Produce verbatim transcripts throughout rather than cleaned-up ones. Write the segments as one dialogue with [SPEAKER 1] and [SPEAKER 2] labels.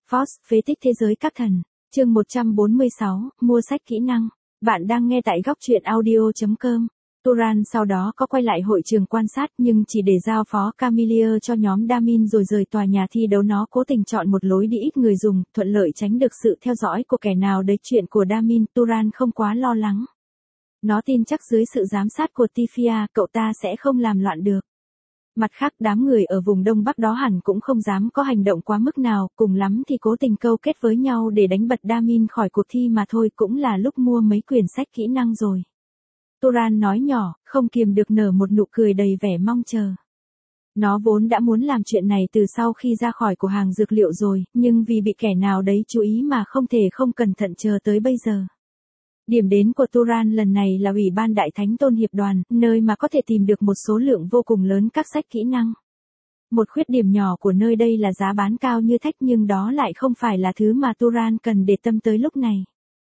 [SPEAKER 1] Force, phế tích thế giới các thần. Chương một trăm bốn mươi sáu, mua sách kỹ năng. Bạn đang nghe tại góc truyện audio chấm com. Turan sau đó có quay lại hội trường quan sát nhưng chỉ để giao phó Camillier cho nhóm Damin rồi rời tòa nhà thi đấu. Nó cố tình chọn một lối đi ít người dùng, thuận lợi tránh được sự theo dõi của kẻ nào đấy. Chuyện của Damin, Turan không quá lo lắng. Nó tin chắc dưới sự giám sát của Tifia, cậu ta sẽ không làm loạn được. Mặt khác, đám người ở vùng Đông Bắc đó hẳn cũng không dám có hành động quá mức nào, cùng lắm thì cố tình câu kết với nhau để đánh bật Damin khỏi cuộc thi mà thôi. Cũng là lúc mua mấy quyển sách kỹ năng rồi. Turan nói nhỏ, không kiềm được nở một nụ cười đầy vẻ mong chờ. Nó vốn đã muốn làm chuyện này từ sau khi ra khỏi cửa hàng dược liệu rồi, nhưng vì bị kẻ nào đấy chú ý mà không thể không cẩn thận chờ tới bây giờ. Điểm đến của Turan lần này là Ủy ban Đại Thánh Tôn Hiệp Đoàn, nơi mà có thể tìm được một số lượng vô cùng lớn các sách kỹ năng. Một khuyết điểm nhỏ của nơi đây là giá bán cao như thách, nhưng đó lại không phải là thứ mà Turan cần để tâm tới lúc này.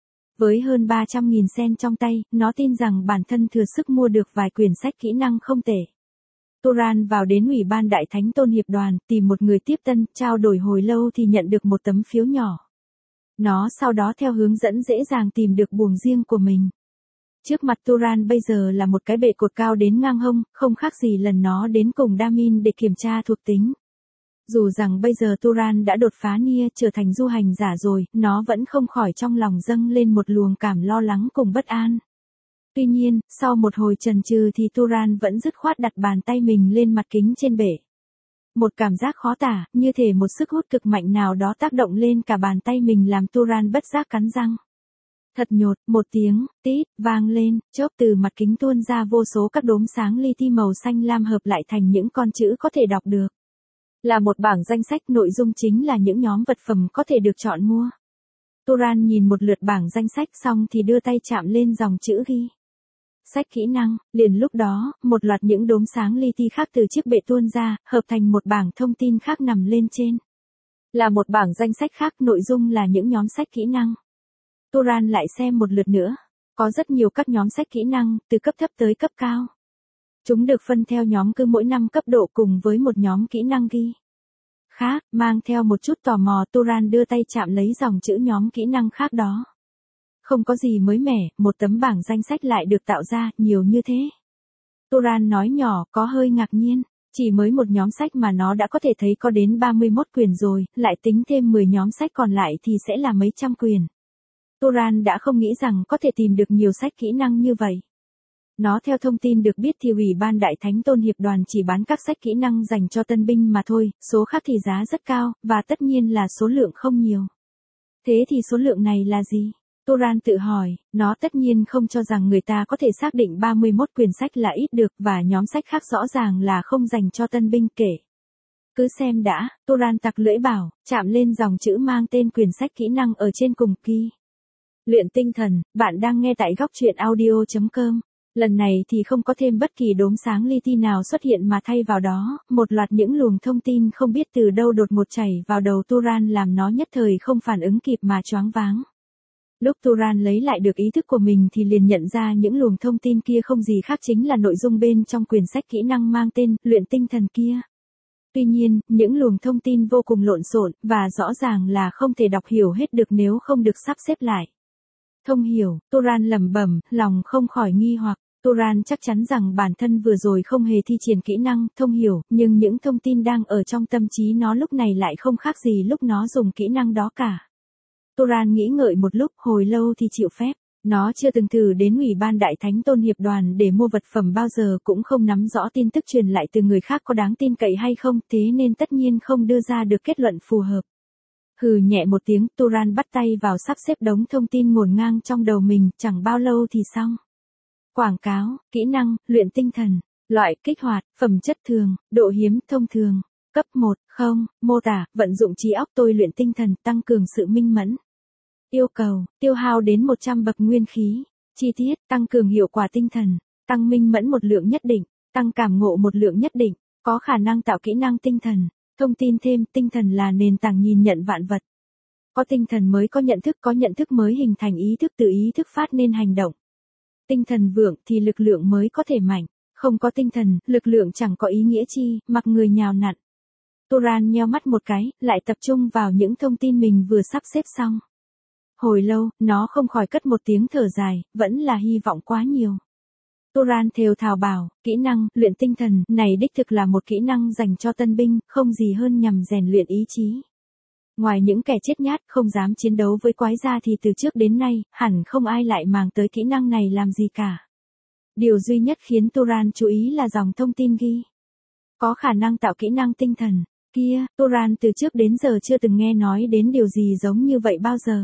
[SPEAKER 1] Với hơn ba trăm nghìn sen trong tay, nó tin rằng bản thân thừa sức mua được vài quyển sách kỹ năng không tệ. Turan vào đến Ủy ban Đại Thánh Tôn Hiệp Đoàn, tìm một người tiếp tân, trao đổi hồi lâu thì nhận được một tấm phiếu nhỏ. Nó sau đó theo hướng dẫn dễ dàng tìm được buồng riêng của mình. Trước mặt Turan bây giờ là một cái bệ cột cao đến ngang hông, không khác gì lần nó đến cùng Damin để kiểm tra thuộc tính. Dù rằng bây giờ Turan đã đột phá Nia trở thành du hành giả rồi, nó vẫn không khỏi trong lòng dâng lên một luồng cảm lo lắng cùng bất an. Tuy nhiên, sau một hồi chần chừ thì Turan vẫn dứt khoát đặt bàn tay mình lên mặt kính trên bệ. Một cảm giác khó tả, như thể một sức hút cực mạnh nào đó tác động lên cả bàn tay mình làm Turan bất giác cắn răng. Thật nhột, một tiếng, tít, vang lên, chớp từ mặt kính tuôn ra vô số các đốm sáng li ti màu xanh lam hợp lại thành những con chữ có thể đọc được. Là một bảng danh sách, nội dung chính là những nhóm vật phẩm có thể được chọn mua. Turan nhìn một lượt bảng danh sách xong thì đưa tay chạm lên dòng chữ ghi. Sách kỹ năng, liền lúc đó, một loạt những đốm sáng li ti khác từ chiếc bệ tuôn ra, hợp thành một bảng thông tin khác nằm lên trên. Là một bảng danh sách khác, nội dung là những nhóm sách kỹ năng. Turan lại xem một lượt nữa. Có rất nhiều các nhóm sách kỹ năng, từ cấp thấp tới cấp cao. Chúng được phân theo nhóm cứ mỗi năm cấp độ cùng với một nhóm kỹ năng ghi. Khác, mang theo một chút tò mò, Turan đưa tay chạm lấy dòng chữ nhóm kỹ năng khác đó. Không có gì mới mẻ, một tấm bảng danh sách lại được tạo ra, nhiều như thế. Turan nói nhỏ, có hơi ngạc nhiên. Chỉ mới một nhóm sách mà nó đã có thể thấy có đến ba mươi mốt quyển rồi, lại tính thêm mười nhóm sách còn lại thì sẽ là mấy trăm quyển. Turan đã không nghĩ rằng có thể tìm được nhiều sách kỹ năng như vậy. Nó theo thông tin được biết thì Ủy ban Đại Thánh Tôn Hiệp Đoàn chỉ bán các sách kỹ năng dành cho tân binh mà thôi, số khác thì giá rất cao, và tất nhiên là số lượng không nhiều. Thế thì số lượng này là gì? Turan tự hỏi, nó tất nhiên không cho rằng người ta có thể xác định ba mươi mốt quyển sách là ít được, và nhóm sách khác rõ ràng là không dành cho tân binh kể. Cứ xem đã, Turan tặc lưỡi bảo, chạm lên dòng chữ mang tên quyển sách kỹ năng ở trên cùng ghi. Luyện tinh thần, bạn đang nghe tại góc truyện audio chấm com. Lần này thì không có thêm bất kỳ đốm sáng li ti nào xuất hiện mà thay vào đó, một loạt những luồng thông tin không biết từ đâu đột ngột chảy vào đầu Turan làm nó nhất thời không phản ứng kịp mà choáng váng. Lúc Turan lấy lại được ý thức của mình thì liền nhận ra những luồng thông tin kia không gì khác chính là nội dung bên trong quyển sách kỹ năng mang tên Luyện tinh thần kia. Tuy nhiên, những luồng thông tin vô cùng lộn xộn, và rõ ràng là không thể đọc hiểu hết được nếu không được sắp xếp lại. Thông hiểu, Turan lẩm bẩm, lòng không khỏi nghi hoặc. Turan chắc chắn rằng bản thân vừa rồi không hề thi triển kỹ năng thông hiểu, nhưng những thông tin đang ở trong tâm trí nó lúc này lại không khác gì lúc nó dùng kỹ năng đó cả. Turan nghĩ ngợi một lúc, hồi lâu thì chịu phép. Nó chưa từng thử đến Ủy ban Đại Thánh Tôn Hiệp Đoàn để mua vật phẩm bao giờ, cũng không nắm rõ tin tức truyền lại từ người khác có đáng tin cậy hay không, thế nên tất nhiên không đưa ra được kết luận phù hợp. Hừ nhẹ một tiếng, Turan bắt tay vào sắp xếp đống thông tin ngổn ngang trong đầu mình, chẳng bao lâu thì xong. Quảng cáo, kỹ năng, luyện tinh thần, loại, kích hoạt, phẩm chất thường, độ hiếm, thông thường, cấp một, không, mô tả, vận dụng trí óc tôi luyện tinh thần, tăng cường sự minh mẫn. Yêu cầu, tiêu hao đến một trăm bậc nguyên khí. Chi tiết, tăng cường hiệu quả tinh thần, tăng minh mẫn một lượng nhất định, tăng cảm ngộ một lượng nhất định, có khả năng tạo kỹ năng tinh thần. Thông tin thêm, tinh thần là nền tảng nhìn nhận vạn vật. Có tinh thần mới có nhận thức, có nhận thức mới hình thành ý thức, từ ý thức phát nên hành động. Tinh thần vượng thì lực lượng mới có thể mạnh, không có tinh thần, lực lượng chẳng có ý nghĩa chi, mặc người nhào nặn. Turan nheo mắt một cái, lại tập trung vào những thông tin mình vừa sắp xếp xong. Hồi lâu, nó không khỏi cất một tiếng thở dài, vẫn là hy vọng quá nhiều. Turan thều thào bảo, kỹ năng, luyện tinh thần, này đích thực là một kỹ năng dành cho tân binh, không gì hơn nhằm rèn luyện ý chí. Ngoài những kẻ chết nhát không dám chiến đấu với quái gia thì từ trước đến nay, hẳn không ai lại màng tới kỹ năng này làm gì cả. Điều duy nhất khiến Turan chú ý là dòng thông tin ghi. Có khả năng tạo kỹ năng tinh thần. Kia, Turan từ trước đến giờ chưa từng nghe nói đến điều gì giống như vậy bao giờ.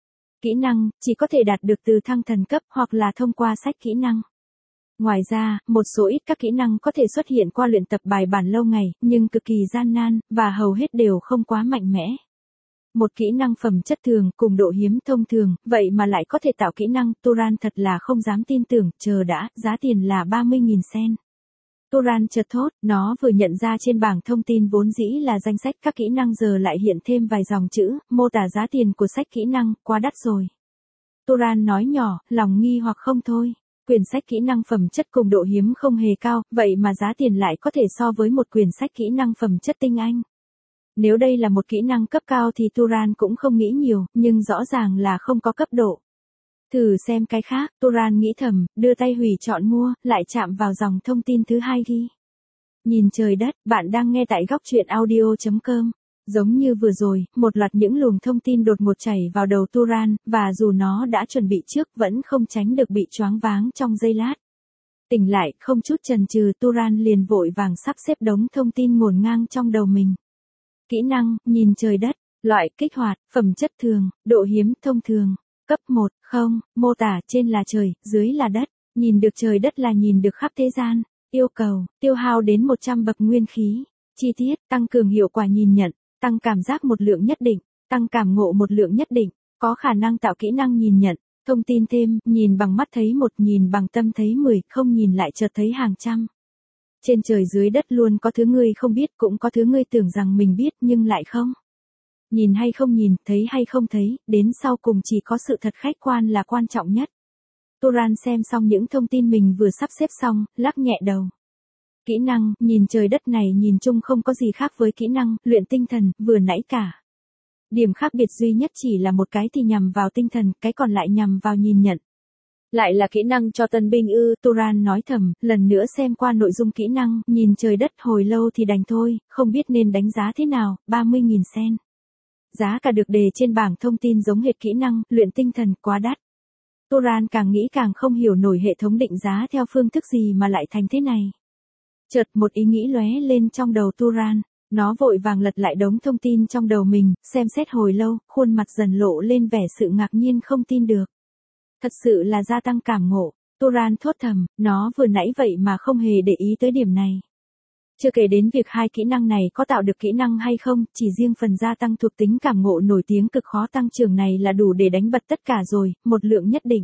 [SPEAKER 1] Kỹ năng, chỉ có thể đạt được từ thăng thần cấp hoặc là thông qua sách kỹ năng. Ngoài ra, một số ít các kỹ năng có thể xuất hiện qua luyện tập bài bản lâu ngày, nhưng cực kỳ gian nan, và hầu hết đều không quá mạnh mẽ. Một kỹ năng phẩm chất thường cùng độ hiếm thông thường, vậy mà lại có thể tạo kỹ năng, Turan thật là không dám tin tưởng, chờ đã, giá tiền là ba mươi nghìn sen. Turan chợt thốt, nó vừa nhận ra trên bảng thông tin vốn dĩ là danh sách các kỹ năng giờ lại hiện thêm vài dòng chữ, mô tả giá tiền của sách kỹ năng, quá đắt rồi. Turan nói nhỏ, lòng nghi hoặc không thôi. Quyển sách kỹ năng phẩm chất cùng độ hiếm không hề cao, vậy mà giá tiền lại có thể so với một quyển sách kỹ năng phẩm chất tinh anh. Nếu đây là một kỹ năng cấp cao thì Turan cũng không nghĩ nhiều, nhưng rõ ràng là không có cấp độ. Thử xem cái khác, Turan nghĩ thầm, đưa tay hủy chọn mua, lại chạm vào dòng thông tin thứ hai ghi. Nhìn trời đất, bạn đang nghe tại góc truyện audio chấm com. Giống như vừa rồi, một loạt những luồng thông tin đột ngột chảy vào đầu Turan, và dù nó đã chuẩn bị trước vẫn không tránh được bị choáng váng trong giây lát. Tỉnh lại, không chút chần chừ, Turan liền vội vàng sắp xếp đống thông tin ngổn ngang trong đầu mình. Kỹ năng, nhìn trời đất, loại, kích hoạt, phẩm chất thường, độ hiếm, thông thường, cấp một, không, mô tả, trên là trời, dưới là đất, nhìn được trời đất là nhìn được khắp thế gian, yêu cầu, tiêu hao đến một trăm bậc nguyên khí, chi tiết, tăng cường hiệu quả nhìn nhận, tăng cảm giác một lượng nhất định, tăng cảm ngộ một lượng nhất định, có khả năng tạo kỹ năng nhìn nhận, thông tin thêm, nhìn bằng mắt thấy một, nhìn bằng tâm thấy mười, không nhìn lại chợt thấy hàng trăm. Trên trời dưới đất luôn có thứ ngươi không biết, cũng có thứ ngươi tưởng rằng mình biết nhưng lại không. Nhìn hay không nhìn, thấy hay không thấy, đến sau cùng chỉ có sự thật khách quan là quan trọng nhất. Turan xem xong những thông tin mình vừa sắp xếp xong, lắc nhẹ đầu. Kỹ năng, nhìn trời đất này nhìn chung không có gì khác với kỹ năng, luyện tinh thần, vừa nãy cả. Điểm khác biệt duy nhất chỉ là một cái thì nhằm vào tinh thần, cái còn lại nhằm vào nhìn nhận. Lại là kỹ năng cho tân binh ư, Turan nói thầm, lần nữa xem qua nội dung kỹ năng, nhìn trời đất hồi lâu thì đành thôi, không biết nên đánh giá thế nào, ba mươi nghìn sen. Giá cả được đề trên bảng thông tin giống hệt kỹ năng, luyện tinh thần, quá đắt. Turan càng nghĩ càng không hiểu nổi hệ thống định giá theo phương thức gì mà lại thành thế này. Chợt một ý nghĩ lóe lên trong đầu Turan, nó vội vàng lật lại đống thông tin trong đầu mình, xem xét hồi lâu, khuôn mặt dần lộ lên vẻ sự ngạc nhiên không tin được. Thật sự là gia tăng cảm ngộ, Turan thốt thầm, nó vừa nãy vậy mà không hề để ý tới điểm này. Chưa kể đến việc hai kỹ năng này có tạo được kỹ năng hay không, chỉ riêng phần gia tăng thuộc tính cảm ngộ nổi tiếng cực khó tăng trưởng này là đủ để đánh bật tất cả rồi, một lượng nhất định.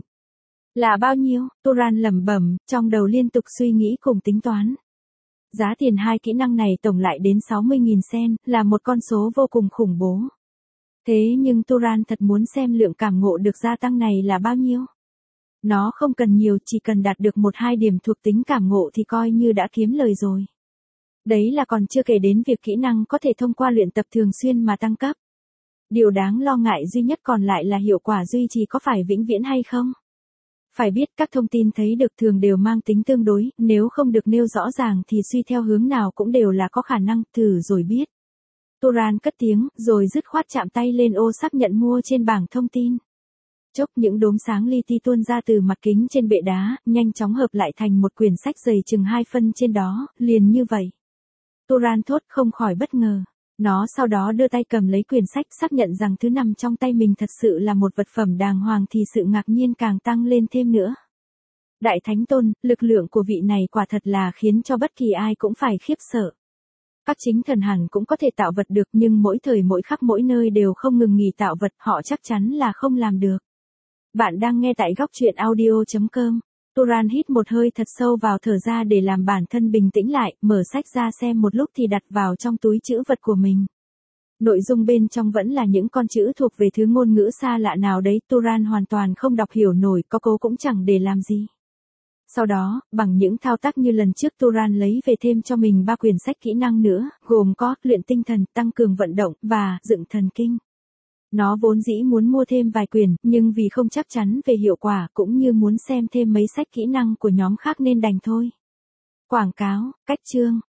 [SPEAKER 1] Là bao nhiêu? Turan lẩm bẩm, trong đầu liên tục suy nghĩ cùng tính toán. Giá tiền hai kỹ năng này tổng lại đến sáu mươi nghìn sen, là một con số vô cùng khủng bố. Thế nhưng Turan thật muốn xem lượng cảm ngộ được gia tăng này là bao nhiêu. Nó không cần nhiều, chỉ cần đạt được một hai điểm thuộc tính cảm ngộ thì coi như đã kiếm lời rồi. Đấy là còn chưa kể đến việc kỹ năng có thể thông qua luyện tập thường xuyên mà tăng cấp. Điều đáng lo ngại duy nhất còn lại là hiệu quả duy trì có phải vĩnh viễn hay không. Phải biết các thông tin thấy được thường đều mang tính tương đối, nếu không được nêu rõ ràng thì suy theo hướng nào cũng đều là có khả năng, thử rồi biết. Turan cất tiếng, rồi dứt khoát chạm tay lên ô xác nhận mua trên bảng thông tin. Chốc những đốm sáng li ti tuôn ra từ mặt kính trên bệ đá, nhanh chóng hợp lại thành một quyển sách dày chừng hai phân trên đó, liền như vậy. Turan thốt không khỏi bất ngờ. Nó sau đó đưa tay cầm lấy quyển sách xác nhận rằng thứ nằm trong tay mình thật sự là một vật phẩm đàng hoàng thì sự ngạc nhiên càng tăng lên thêm nữa. Đại Thánh Tôn, lực lượng của vị này quả thật là khiến cho bất kỳ ai cũng phải khiếp sợ. Các chính thần hẳn cũng có thể tạo vật được nhưng mỗi thời mỗi khắc mỗi nơi đều không ngừng nghỉ tạo vật, họ chắc chắn là không làm được. Bạn đang nghe tại góc truyện audio chấm com. Turan hít một hơi thật sâu vào thở ra để làm bản thân bình tĩnh lại, mở sách ra xem một lúc thì đặt vào trong túi trữ vật của mình. Nội dung bên trong vẫn là những con chữ thuộc về thứ ngôn ngữ xa lạ nào đấy, Turan hoàn toàn không đọc hiểu nổi, có cố cũng chẳng để làm gì. Sau đó, bằng những thao tác như lần trước Turan lấy về thêm cho mình ba quyển sách kỹ năng nữa, gồm có luyện tinh thần, tăng cường vận động và dựng thần kinh. Nó vốn dĩ muốn mua thêm vài quyển, nhưng vì không chắc chắn về hiệu quả cũng như muốn xem thêm mấy sách kỹ năng của nhóm khác nên đành thôi. Quảng cáo, cách chương.